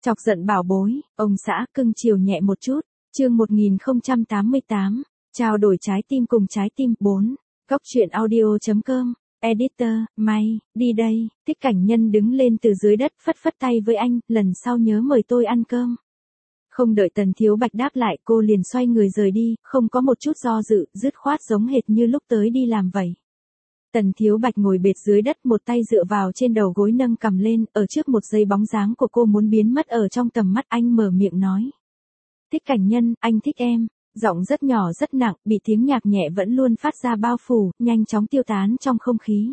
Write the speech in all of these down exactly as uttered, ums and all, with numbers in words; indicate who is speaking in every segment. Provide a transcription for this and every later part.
Speaker 1: Chọc giận bảo bối, ông xã cưng chiều nhẹ một chút. Chương một nghìn không trăm tám mươi tám, trao đổi trái tim cùng trái tim. bốn. Góc truyện audio chấm com. Editor, May, đi đây. Thích Cảnh Nhân đứng lên từ dưới đất phất phất tay với anh, lần sau nhớ mời tôi ăn cơm. Không đợi Tần Thiếu Bạch đáp lại, cô liền xoay người rời đi, không có một chút do dự, dứt khoát giống hệt như lúc tới đi làm vậy. Tần Thiếu Bạch ngồi bệt dưới đất, một tay dựa vào trên đầu gối nâng cằm lên, ở trước một giây bóng dáng của cô muốn biến mất ở trong tầm mắt. Anh mở miệng nói. Thích Cảnh Nhân, anh thích em. Giọng rất nhỏ rất nặng, bị tiếng nhạc nhẹ vẫn luôn phát ra bao phủ, nhanh chóng tiêu tán trong không khí.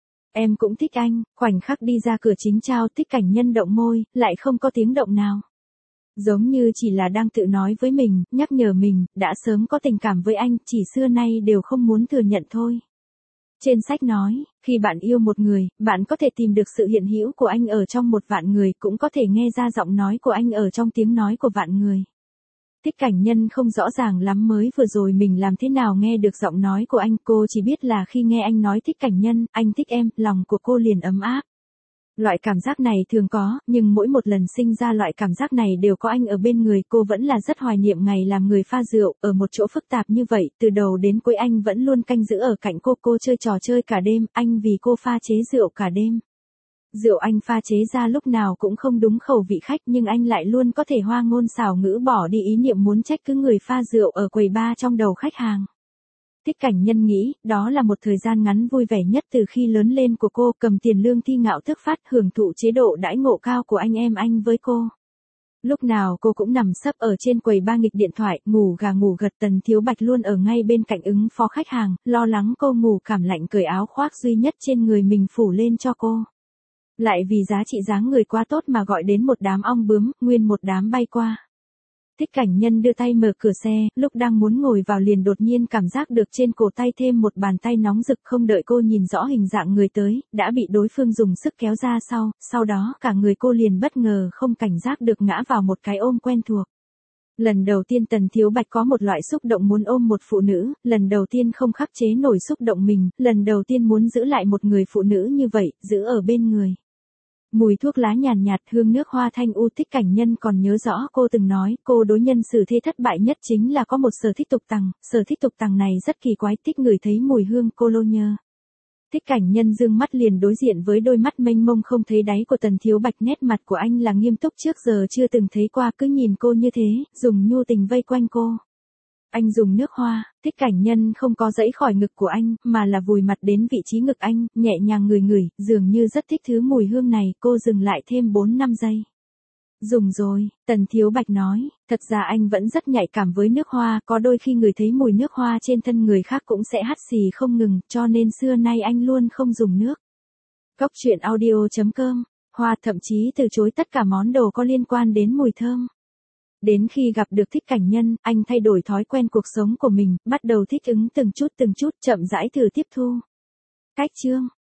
Speaker 1: Em cũng thích anh. Khoảnh khắc đi ra cửa chính trao, Thích Cảnh Nhân động môi, lại không có tiếng động nào. Giống như chỉ là đang tự nói với mình, nhắc nhở mình, đã sớm có tình cảm với anh, chỉ xưa nay đều không muốn thừa nhận thôi. Trên sách nói, khi bạn yêu một người, bạn có thể tìm được sự hiện hữu của anh ở trong một vạn người, cũng có thể nghe ra giọng nói của anh ở trong tiếng nói của vạn người. Thích Cảnh Nhân không rõ ràng lắm mới vừa rồi mình làm thế nào nghe được giọng nói của anh, cô chỉ biết là khi nghe anh nói Thích Cảnh Nhân, anh thích em, lòng của cô liền ấm áp. Loại cảm giác này thường có, nhưng mỗi một lần sinh ra loại cảm giác này đều có anh ở bên người. Cô vẫn là rất hoài niệm ngày làm người pha rượu, ở một chỗ phức tạp như vậy, từ đầu đến cuối anh vẫn luôn canh giữ ở cạnh cô. Cô chơi trò chơi cả đêm, anh vì cô pha chế rượu cả đêm. Rượu anh pha chế ra lúc nào cũng không đúng khẩu vị khách, nhưng anh lại luôn có thể hoa ngôn xảo ngữ bỏ đi ý niệm muốn trách cứ người pha rượu ở quầy bar trong đầu khách hàng. Thích Cảnh Nhân nghĩ, đó là một thời gian ngắn vui vẻ nhất từ khi lớn lên của cô, cầm tiền lương thi ngạo thức phát, hưởng thụ chế độ đãi ngộ cao của anh em anh với cô. Lúc nào cô cũng nằm sấp ở trên quầy bar nghịch điện thoại, ngủ gà ngủ gật. Tần Thiếu Bạch luôn ở ngay bên cạnh ứng phó khách hàng, lo lắng cô ngủ cảm lạnh cởi áo khoác duy nhất trên người mình phủ lên cho cô. Lại vì giá trị dáng người quá tốt mà gọi đến một đám ong bướm, nguyên một đám bay qua. Thích Cảnh Nhân đưa tay mở cửa xe, lúc đang muốn ngồi vào liền đột nhiên cảm giác được trên cổ tay thêm một bàn tay nóng rực, không đợi cô nhìn rõ hình dạng người tới, đã bị đối phương dùng sức kéo ra sau, sau đó cả người cô liền bất ngờ không cảnh giác được ngã vào một cái ôm quen thuộc. Lần đầu tiên Tần Thiếu Bạch có một loại xúc động muốn ôm một phụ nữ, lần đầu tiên không khắc chế nổi xúc động mình, lần đầu tiên muốn giữ lại một người phụ nữ như vậy, giữ ở bên người. Mùi thuốc lá nhàn nhạt, hương nước hoa thanh u. Thích Cảnh Nhân còn nhớ rõ cô từng nói, cô đối nhân xử thế thất bại nhất chính là có một sở thích tục tằng, sở thích tục tằng này rất kỳ quái. Thích ngửi thấy mùi hương cô lô nhơ. Thích Cảnh Nhân dương mắt liền đối diện với đôi mắt mênh mông không thấy đáy của Tần Thiếu Bạch. Nét mặt của anh là nghiêm túc trước giờ chưa từng thấy qua, cứ nhìn cô như thế, dùng nhu tình vây quanh cô. Anh dùng nước hoa. Thích Cảnh Nhân không có dãy khỏi ngực của anh, mà là vùi mặt đến vị trí ngực anh, nhẹ nhàng ngửi ngửi, dường như rất thích thứ mùi hương này. Cô dừng lại thêm bốn năm giây. Dùng rồi, Tần Thiếu Bạch nói, thật ra anh vẫn rất nhạy cảm với nước hoa, có đôi khi người thấy mùi nước hoa trên thân người khác cũng sẽ hắt xì không ngừng, cho nên xưa nay anh luôn không dùng nước. Góc truyện audio chấm com. Hoa thậm chí từ chối tất cả món đồ có liên quan đến mùi thơm. Đến khi gặp được Thích Cảnh Nhân, anh thay đổi thói quen cuộc sống của mình, bắt đầu thích ứng từng chút từng chút, chậm rãi thử tiếp thu. Cách chương